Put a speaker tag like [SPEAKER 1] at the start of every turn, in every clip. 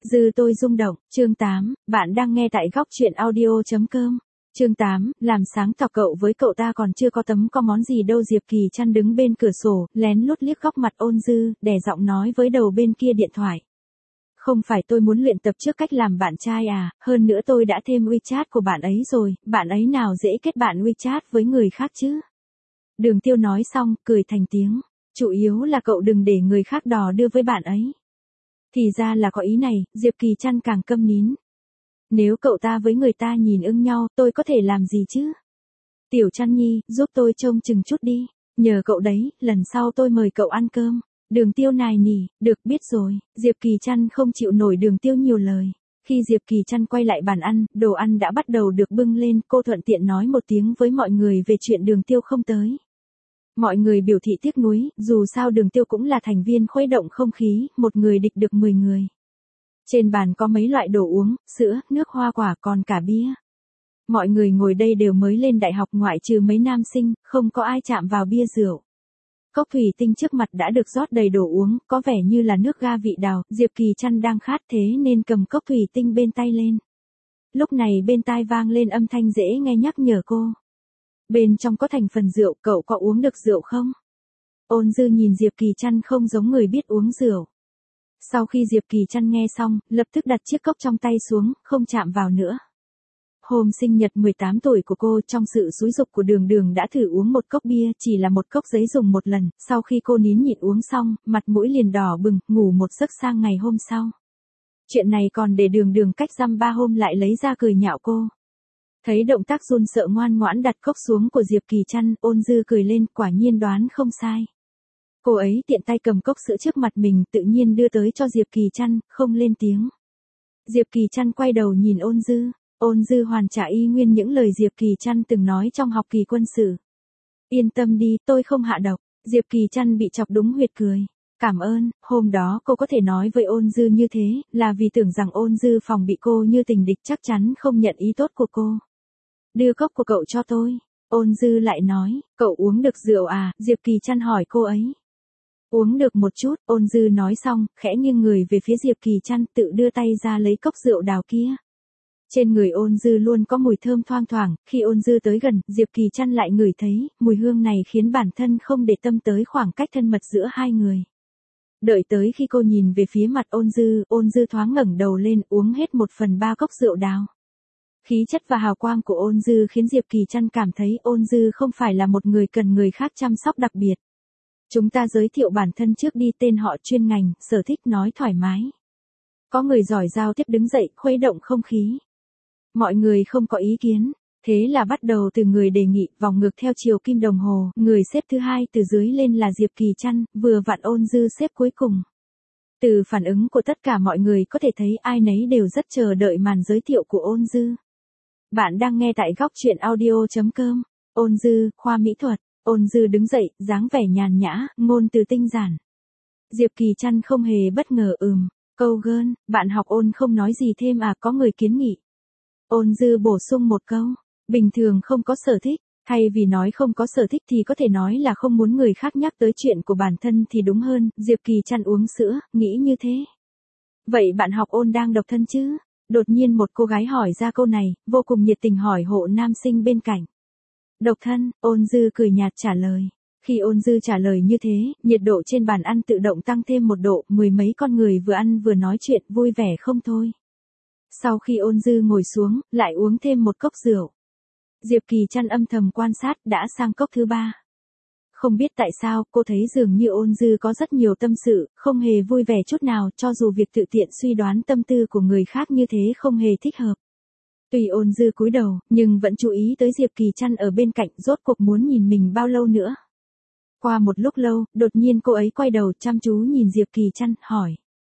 [SPEAKER 1] Dư tôi rung động, chương 8, bạn đang nghe tại góc truyện audio.com. Chương 8, làm sáng tỏ cậu với cậu ta còn chưa có tấm có món gì đâu. Diệp Kỳ Trăn đứng bên cửa sổ, lén lút liếc góc mặt Ôn Dư, đè giọng nói với đầu bên kia điện thoại. Không phải tôi muốn luyện tập trước cách làm bạn trai à, hơn nữa tôi đã thêm WeChat của bạn ấy rồi, bạn ấy nào dễ kết bạn WeChat với người khác chứ. Đường Tiêu nói xong, cười thành tiếng, chủ yếu là cậu đừng để người khác đò đưa với bạn ấy. Thì ra là có ý này, Diệp Kỳ Trăn càng câm nín. Nếu cậu ta với người ta nhìn ưng nhau, tôi có thể làm gì chứ? Tiểu Trăn Nhi, giúp tôi trông chừng chút đi. Nhờ cậu đấy, lần sau tôi mời cậu ăn cơm. Đường Tiêu nài nỉ, được biết rồi. Diệp Kỳ Trăn không chịu nổi Đường Tiêu nhiều lời. Khi Diệp Kỳ Trăn quay lại bàn ăn, đồ ăn đã bắt đầu được bưng lên, cô thuận tiện nói một tiếng với mọi người về chuyện Đường Tiêu không tới. Mọi người biểu thị tiếc nuối, dù sao Đường Tiêu cũng là thành viên khuấy động không khí, một người địch được 10 người. Trên bàn có mấy loại đồ uống, sữa, nước hoa quả còn cả bia. Mọi người ngồi đây đều mới lên đại học ngoại trừ mấy nam sinh, không có ai chạm vào bia rượu. Cốc thủy tinh trước mặt đã được rót đầy đồ uống, có vẻ như là nước ga vị đào, Diệp Kỳ Trăn đang khát thế nên cầm cốc thủy tinh bên tay lên. Lúc này bên tai vang lên âm thanh dễ nghe nhắc nhở cô. Bên trong có thành phần rượu, cậu có uống được rượu không? Ôn Dư nhìn Diệp Kỳ Trăn không giống người biết uống rượu. Sau khi Diệp Kỳ Trăn nghe xong, lập tức đặt chiếc cốc trong tay xuống, không chạm vào nữa. Hôm sinh nhật 18 tuổi của cô, trong sự xúi giục của Đường Đường đã thử uống một cốc bia, chỉ là một cốc giấy dùng một lần, sau khi cô nín nhịn uống xong, mặt mũi liền đỏ bừng, ngủ một giấc sang ngày hôm sau. Chuyện này còn để Đường Đường cách dăm 3 hôm lại lấy ra cười nhạo cô. Thấy động tác run sợ ngoan ngoãn đặt cốc xuống của Diệp Kỳ Trăn, Ôn Dư cười lên, quả nhiên đoán không sai. Cô ấy tiện tay cầm cốc sữa trước mặt mình, tự nhiên đưa tới cho Diệp Kỳ Trăn, không lên tiếng. Diệp Kỳ Trăn quay đầu nhìn Ôn Dư hoàn trả y nguyên những lời Diệp Kỳ Trăn từng nói trong học kỳ quân sự. Yên tâm đi, tôi không hạ độc. Diệp Kỳ Trăn bị chọc đúng huyệt cười. Cảm ơn, hôm đó cô có thể nói với Ôn Dư như thế, là vì tưởng rằng Ôn Dư phòng bị cô như tình địch, chắc chắn không nhận ý tốt của cô. Đưa cốc của cậu cho tôi. Ôn Dư lại nói, cậu uống được rượu à? Diệp Kỳ Trăn hỏi cô ấy. Uống được một chút, Ôn Dư nói xong, khẽ nghiêng người về phía Diệp Kỳ Trăn, tự đưa tay ra lấy cốc rượu đào kia. Trên người Ôn Dư luôn có mùi thơm thoang thoảng, khi Ôn Dư tới gần, Diệp Kỳ Trăn lại ngửi thấy, mùi hương này khiến bản thân không để tâm tới khoảng cách thân mật giữa hai người. Đợi tới khi cô nhìn về phía mặt Ôn Dư thoáng ngẩng đầu lên, uống hết 1/3 cốc rượu đào. Khí chất và hào quang của Ôn Dư khiến Diệp Kỳ Trăn cảm thấy Ôn Dư không phải là một người cần người khác chăm sóc đặc biệt. Chúng ta giới thiệu bản thân trước đi, tên họ, chuyên ngành, sở thích, nói thoải mái. Có người giỏi giao tiếp đứng dậy, khuấy động không khí. Mọi người không có ý kiến, thế là bắt đầu từ người đề nghị, vòng ngược theo chiều kim đồng hồ, người xếp thứ hai từ dưới lên là Diệp Kỳ Trăn, vừa vặn Ôn Dư xếp cuối cùng. Từ phản ứng của tất cả mọi người có thể thấy ai nấy đều rất chờ đợi màn giới thiệu của Ôn Dư. Bạn đang nghe tại góc truyện audio.com. Ôn Dư, khoa mỹ thuật. Ôn Dư đứng dậy, dáng vẻ nhàn nhã, ngôn từ tinh giản. Diệp Kỳ Trăn không hề bất ngờ, câu gơn, bạn học Ôn không nói gì thêm à, có người kiến nghị. Ôn Dư bổ sung một câu, bình thường không có sở thích, thay vì nói không có sở thích thì có thể nói là không muốn người khác nhắc tới chuyện của bản thân thì đúng hơn. Diệp Kỳ Trăn uống sữa, nghĩ như thế. Vậy bạn học Ôn đang độc thân chứ? Đột nhiên một cô gái hỏi ra câu này, vô cùng nhiệt tình hỏi hộ nam sinh bên cạnh. Độc thân, Ôn Dư cười nhạt trả lời. Khi Ôn Dư trả lời như thế, nhiệt độ trên bàn ăn tự động tăng thêm 1 độ, 10 mấy con người vừa ăn vừa nói chuyện vui vẻ không thôi. Sau khi Ôn Dư ngồi xuống, lại uống thêm một cốc rượu. Diệp Kỳ Trăn âm thầm quan sát, đã sang cốc thứ 3. Không biết tại sao, cô thấy dường như Ôn Dư có rất nhiều tâm sự, không hề vui vẻ chút nào, cho dù việc tự tiện suy đoán tâm tư của người khác như thế không hề thích hợp. Tuy Ôn Dư cúi đầu, nhưng vẫn chú ý tới Diệp Kỳ Trăn ở bên cạnh, rốt cuộc muốn nhìn mình bao lâu nữa. Qua một lúc lâu, đột nhiên cô ấy quay đầu chăm chú nhìn Diệp Kỳ Trăn, hỏi.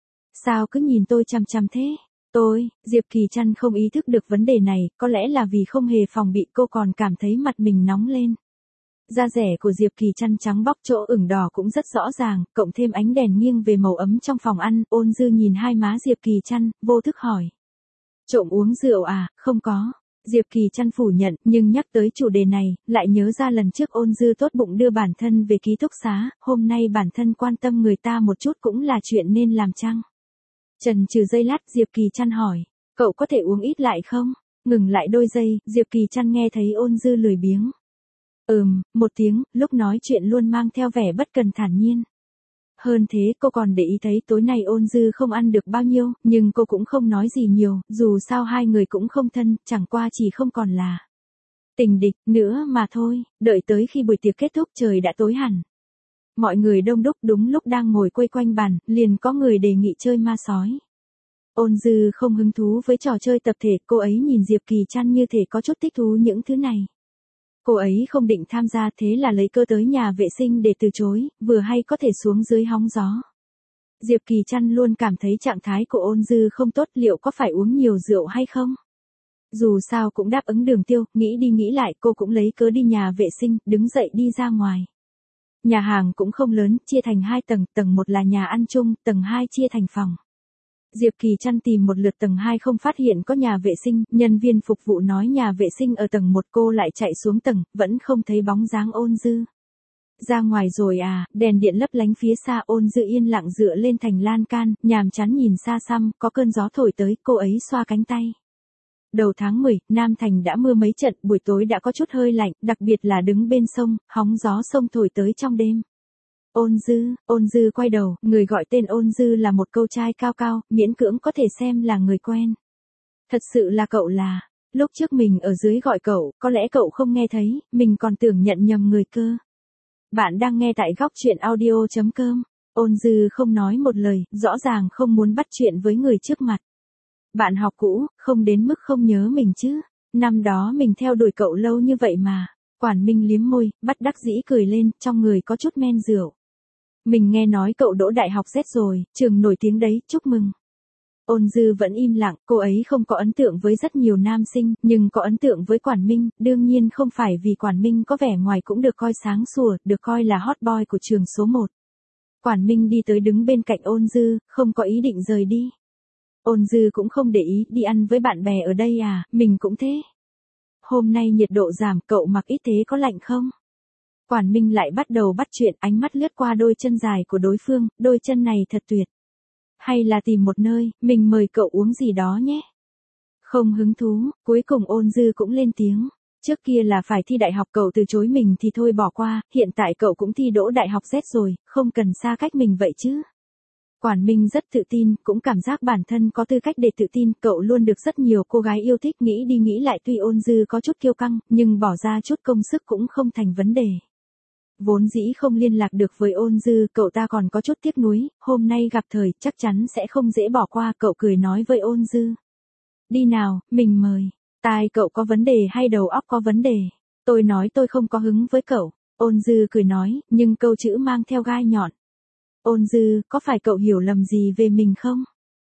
[SPEAKER 1] Sao cứ nhìn tôi chằm chằm thế? Diệp Kỳ Trăn không ý thức được vấn đề này, có lẽ là vì không hề phòng bị, cô còn cảm thấy mặt mình nóng lên. Da rẻ của Diệp Kỳ Trăn trắng bóc, chỗ ửng đỏ cũng rất rõ ràng, cộng thêm ánh đèn nghiêng về màu ấm trong phòng ăn, Ôn Dư nhìn hai má Diệp Kỳ Trăn, vô thức hỏi. Trộm uống rượu à? Không có. Diệp Kỳ Trăn phủ nhận, nhưng nhắc tới chủ đề này, lại nhớ ra lần trước Ôn Dư tốt bụng đưa bản thân về ký túc xá, hôm nay bản thân quan tâm người ta một chút cũng là chuyện nên làm chăng? Chần chừ giây lát, Diệp Kỳ Trăn hỏi, cậu có thể uống ít lại không? Ngừng lại đôi giây, Diệp Kỳ Trăn nghe thấy Ôn Dư lười biếng. Một tiếng, lúc nói chuyện luôn mang theo vẻ bất cần thản nhiên. Hơn thế, cô còn để ý thấy tối nay Ôn Dư không ăn được bao nhiêu, nhưng cô cũng không nói gì nhiều, dù sao hai người cũng không thân, chẳng qua chỉ không còn là tình địch nữa mà thôi. Đợi tới khi buổi tiệc kết thúc trời đã tối hẳn. Mọi người đông đúc, đúng lúc đang ngồi quây quanh bàn, liền có người đề nghị chơi ma sói. Ôn Dư không hứng thú với trò chơi tập thể, cô ấy nhìn Diệp Kỳ Trăn như thể có chút thích thú những thứ này. Cô ấy không định tham gia, thế là lấy cơ tới nhà vệ sinh để từ chối, vừa hay có thể xuống dưới hóng gió. Diệp Kỳ Trăn luôn cảm thấy trạng thái của Ôn Dư không tốt, liệu có phải uống nhiều rượu hay không? Dù sao cũng đáp ứng Đường Tiêu, nghĩ đi nghĩ lại cô cũng lấy cớ đi nhà vệ sinh, đứng dậy đi ra ngoài. Nhà hàng cũng không lớn, chia thành 2 tầng, tầng 1 là nhà ăn chung, tầng 2 chia thành phòng. Diệp Kỳ Trăn tìm một lượt tầng 2 không phát hiện có nhà vệ sinh, nhân viên phục vụ nói nhà vệ sinh ở tầng 1, cô lại chạy xuống tầng, vẫn không thấy bóng dáng Ôn Dư. Ra ngoài rồi à, đèn điện lấp lánh phía xa, Ôn Dư yên lặng dựa lên thành lan can, nhàm chán nhìn xa xăm, có cơn gió thổi tới, cô ấy xoa cánh tay. Đầu tháng 10, Nam Thành đã mưa mấy trận, buổi tối đã có chút hơi lạnh, đặc biệt là đứng bên sông, hóng gió sông thổi tới trong đêm. Ôn Dư quay đầu, người gọi tên Ôn Dư là một cô trai cao cao, miễn cưỡng có thể xem là người quen. Thật sự là cậu là, lúc trước mình ở dưới gọi cậu, có lẽ cậu không nghe thấy, mình còn tưởng nhận nhầm người cơ. Bạn đang nghe tại góc truyện audio.com. Ôn Dư không nói một lời, rõ ràng không muốn bắt chuyện với người trước mặt. Bạn học cũ, không đến mức không nhớ mình chứ. Năm đó mình theo đuổi cậu lâu như vậy mà. Quản Minh liếm môi, bất đắc dĩ cười lên, trong người có chút men rượu. Mình nghe nói cậu đỗ đại học Z rồi, trường nổi tiếng đấy, chúc mừng. Ôn Dư vẫn im lặng, cô ấy không có ấn tượng với rất nhiều nam sinh, nhưng có ấn tượng với Quản Minh, đương nhiên không phải vì Quản Minh có vẻ ngoài cũng được coi sáng sủa, được coi là hot boy của trường số 1. Quản Minh đi tới đứng bên cạnh Ôn Dư, không có ý định rời đi. Ôn Dư cũng không để ý, đi ăn với bạn bè ở đây à, mình cũng thế. Hôm nay nhiệt độ giảm, cậu mặc ít thế có lạnh không? Quản Minh lại bắt đầu bắt chuyện, ánh mắt lướt qua đôi chân dài của đối phương, đôi chân này thật tuyệt. Hay là tìm một nơi, mình mời cậu uống gì đó nhé. Không hứng thú, cuối cùng Ôn Dư cũng lên tiếng. Trước kia là phải thi đại học cậu từ chối mình thì thôi bỏ qua, hiện tại cậu cũng thi đỗ đại học Z rồi, không cần xa cách mình vậy chứ. Quản Minh rất tự tin, cũng cảm giác bản thân có tư cách để tự tin, cậu luôn được rất nhiều cô gái yêu thích, nghĩ đi nghĩ lại tuy Ôn Dư có chút kiêu căng, nhưng bỏ ra chút công sức cũng không thành vấn đề. Vốn dĩ không liên lạc được với Ôn Dư, cậu ta còn có chút tiếc nuối, hôm nay gặp thời, chắc chắn sẽ không dễ bỏ qua, cậu cười nói với Ôn Dư. Đi nào, mình mời. Tai cậu có vấn đề hay đầu óc có vấn đề? Tôi nói tôi không có hứng với cậu. Ôn Dư cười nói, nhưng câu chữ mang theo gai nhọn. Ôn Dư, có phải cậu hiểu lầm gì về mình không?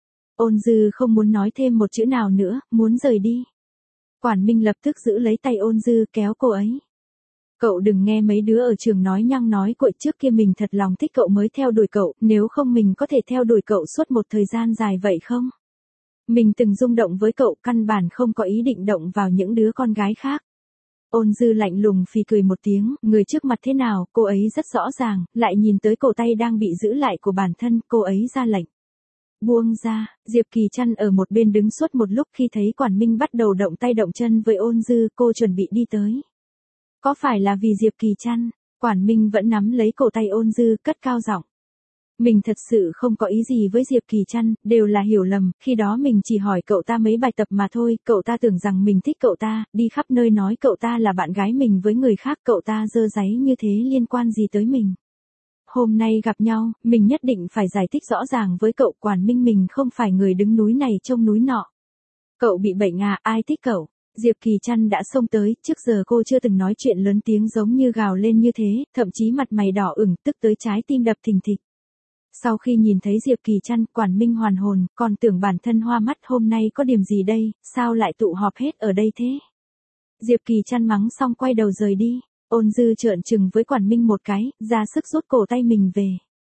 [SPEAKER 1] Ôn Dư không muốn nói thêm một chữ nào nữa, muốn rời đi. Quản Minh lập tức giữ lấy tay Ôn Dư kéo cô ấy. Cậu đừng nghe mấy đứa ở trường nói nhăng nói cuội, trước kia mình thật lòng thích cậu mới theo đuổi cậu, nếu không mình có thể theo đuổi cậu suốt một thời gian dài vậy không? Mình từng rung động với cậu, căn bản không có ý định động vào những đứa con gái khác. Ôn Dư lạnh lùng phì cười một tiếng, người trước mặt thế nào, cô ấy rất rõ ràng, lại nhìn tới cổ tay đang bị giữ lại của bản thân, cô ấy ra lệnh. Buông ra, Diệp Kỳ Trăn ở một bên đứng suốt một lúc, khi thấy Quản Minh bắt đầu động tay động chân với Ôn Dư, cô chuẩn bị đi tới. Có phải là vì Diệp Kỳ Trăn? Quản Minh vẫn nắm lấy cổ tay Ôn Dư, cất cao giọng. Mình thật sự không có ý gì với Diệp Kỳ Trăn, đều là hiểu lầm, khi đó mình chỉ hỏi cậu ta mấy bài tập mà thôi, cậu ta tưởng rằng mình thích cậu ta, đi khắp nơi nói cậu ta là bạn gái mình với người khác, cậu ta dơ dáy như thế liên quan gì tới mình. Hôm nay gặp nhau, mình nhất định phải giải thích rõ ràng với cậu. Quản Minh, mình không phải người đứng núi này trông núi nọ. Cậu bị bệnh à, ai thích cậu? Diệp Kỳ Trăn đã xông tới, trước giờ cô chưa từng nói chuyện lớn tiếng giống như gào lên như thế, thậm chí mặt mày đỏ ửng, tức tới trái tim đập thình thịch. Sau khi nhìn thấy Diệp Kỳ Trăn, Quản Minh hoàn hồn, còn tưởng bản thân hoa mắt, hôm nay có điểm gì đây, sao lại tụ họp hết ở đây thế? Diệp Kỳ Trăn mắng xong quay đầu rời đi. Ôn Dư trợn trừng với Quản Minh một cái, ra sức rút cổ tay mình về.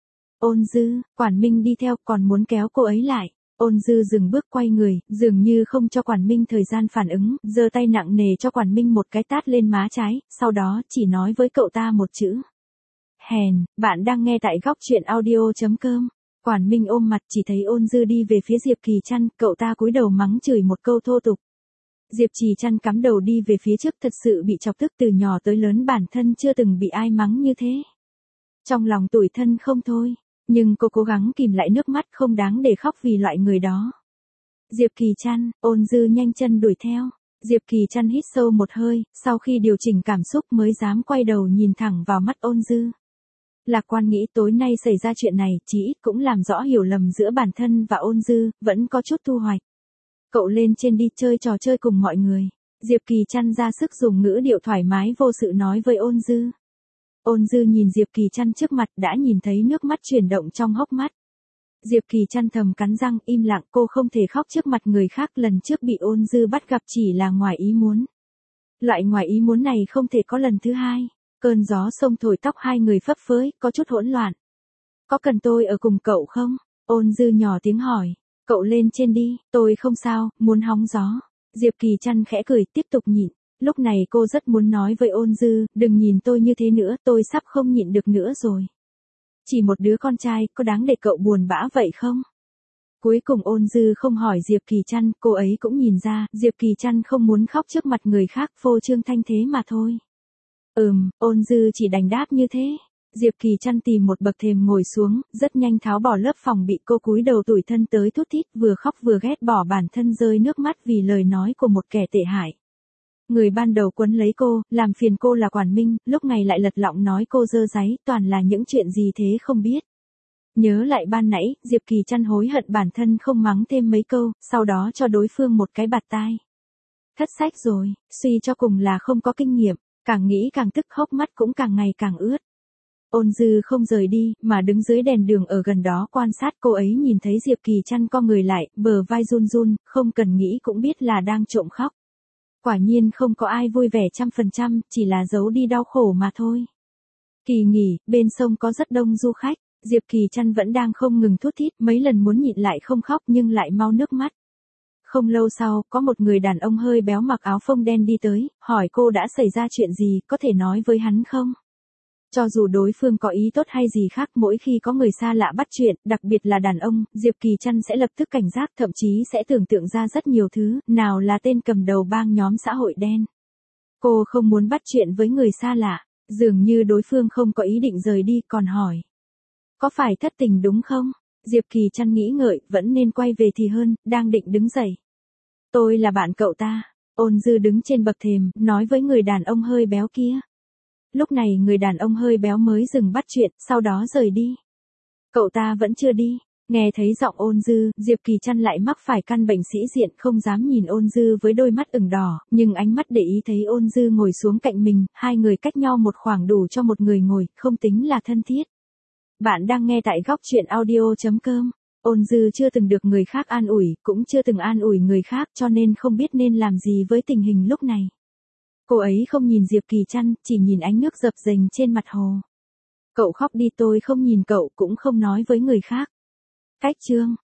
[SPEAKER 1] Ôn Dư, Quản Minh đi theo, còn muốn kéo cô ấy lại. Ôn Dư dừng bước quay người, dường như không cho Quản Minh thời gian phản ứng, giơ tay nặng nề cho Quản Minh một cái tát lên má trái, sau đó chỉ nói với cậu ta một chữ. Hèn, bạn đang nghe tại góc truyện audio.com. Quản Minh ôm mặt chỉ thấy Ôn Dư đi về phía Diệp Kỳ Trăn, cậu ta cúi đầu mắng chửi một câu thô tục. Diệp Kỳ Trăn cắm đầu đi về phía trước, thật sự bị chọc tức, từ nhỏ tới lớn bản thân chưa từng bị ai mắng như thế. Trong lòng tủi thân không thôi, nhưng cô cố gắng kìm lại nước mắt, không đáng để khóc vì loại người đó. Diệp Kỳ Trăn, Ôn Dư nhanh chân đuổi theo. Diệp Kỳ Trăn hít sâu một hơi, sau khi điều chỉnh cảm xúc mới dám quay đầu nhìn thẳng vào mắt Ôn Dư. Lạc Quan nghĩ tối nay xảy ra chuyện này, chí ít cũng làm rõ hiểu lầm giữa bản thân và Ôn Dư, vẫn có chút thu hoạch. Cậu lên trên đi chơi trò chơi cùng mọi người. Diệp Kỳ Trăn ra sức dùng ngữ điệu thoải mái vô sự nói với Ôn Dư. Ôn Dư nhìn Diệp Kỳ Trăn trước mặt, đã nhìn thấy nước mắt chuyển động trong hốc mắt. Diệp Kỳ Trăn thầm cắn răng, im lặng, cô không thể khóc trước mặt người khác, lần trước bị Ôn Dư bắt gặp chỉ là ngoài ý muốn. Loại ngoài ý muốn này không thể có lần thứ hai. Cơn gió sông thổi tóc hai người phấp phới, có chút hỗn loạn. Có cần tôi ở cùng cậu không? Ôn Dư nhỏ tiếng hỏi. Cậu lên trên đi, tôi không sao, muốn hóng gió. Diệp Kỳ Trăn khẽ cười, tiếp tục nhịn. Lúc này cô rất muốn nói với Ôn Dư, đừng nhìn tôi như thế nữa, tôi sắp không nhịn được nữa rồi. Chỉ một đứa con trai, có đáng để cậu buồn bã vậy không? Cuối cùng Ôn Dư không hỏi Diệp Kỳ Trăn, cô ấy cũng nhìn ra, Diệp Kỳ Trăn không muốn khóc trước mặt người khác, phô trương thanh thế mà thôi. Ôn Dư chỉ đành đáp như thế. Diệp Kỳ Trăn tìm một bậc thềm ngồi xuống, rất nhanh tháo bỏ lớp phòng bị, cô cúi đầu tủi thân tới thút thít, vừa khóc vừa ghét bỏ bản thân, rơi nước mắt vì lời nói của một kẻ tệ hại. Người ban đầu quấn lấy cô, làm phiền cô là Quản Minh, lúc này lại lật lọng nói cô dơ dáy, toàn là những chuyện gì thế không biết. Nhớ lại ban nãy, Diệp Kỳ Trăn hối hận bản thân không mắng thêm mấy câu, sau đó cho đối phương một cái bạt tai. Thất sách rồi, suy cho cùng là không có kinh nghiệm, càng nghĩ càng tức, hốc mắt cũng càng ngày càng ướt. Ôn Dư không rời đi, mà đứng dưới đèn đường ở gần đó quan sát, cô ấy nhìn thấy Diệp Kỳ Trăn co người lại, bờ vai run run, không cần nghĩ cũng biết là đang trộm khóc. Quả nhiên không có ai vui vẻ 100%, chỉ là giấu đi đau khổ mà thôi. Kỳ nghỉ, bên sông có rất đông du khách, Diệp Kỳ Trăn vẫn đang không ngừng thút thít, mấy lần muốn nhịn lại không khóc nhưng lại mau nước mắt. Không lâu sau, có một người đàn ông hơi béo mặc áo phông đen đi tới, hỏi cô đã xảy ra chuyện gì, có thể nói với hắn không? Cho dù đối phương có ý tốt hay gì khác, mỗi khi có người xa lạ bắt chuyện, đặc biệt là đàn ông, Diệp Kỳ Trăn sẽ lập tức cảnh giác, thậm chí sẽ tưởng tượng ra rất nhiều thứ, nào là tên cầm đầu bang nhóm xã hội đen. Cô không muốn bắt chuyện với người xa lạ, dường như đối phương không có ý định rời đi, còn hỏi. Có phải thất tình đúng không? Diệp Kỳ Trăn nghĩ ngợi, vẫn nên quay về thì hơn, đang định đứng dậy. Tôi là bạn cậu ta. Ôn Dư đứng trên bậc thềm, nói với người đàn ông hơi béo kia. Lúc này người đàn ông hơi béo mới dừng bắt chuyện, sau đó rời đi. Cậu ta vẫn chưa đi. Nghe thấy giọng Ôn Dư, Diệp Kỳ Trăn lại mắc phải căn bệnh sĩ diện, không dám nhìn Ôn Dư với đôi mắt ửng đỏ, nhưng ánh mắt để ý thấy Ôn Dư ngồi xuống cạnh mình, hai người cách nhau một khoảng đủ cho một người ngồi, không tính là thân thiết. Bạn đang nghe tại góc truyện audio.com. Ôn Dư chưa từng được người khác an ủi, cũng chưa từng an ủi người khác, cho nên không biết nên làm gì với tình hình lúc này. Cô ấy không nhìn Diệp Kỳ Trăn, chỉ nhìn ánh nước dập dềnh trên mặt hồ. Cậu khóc đi, tôi không nhìn cậu, cũng không nói với người khác. Cách chương.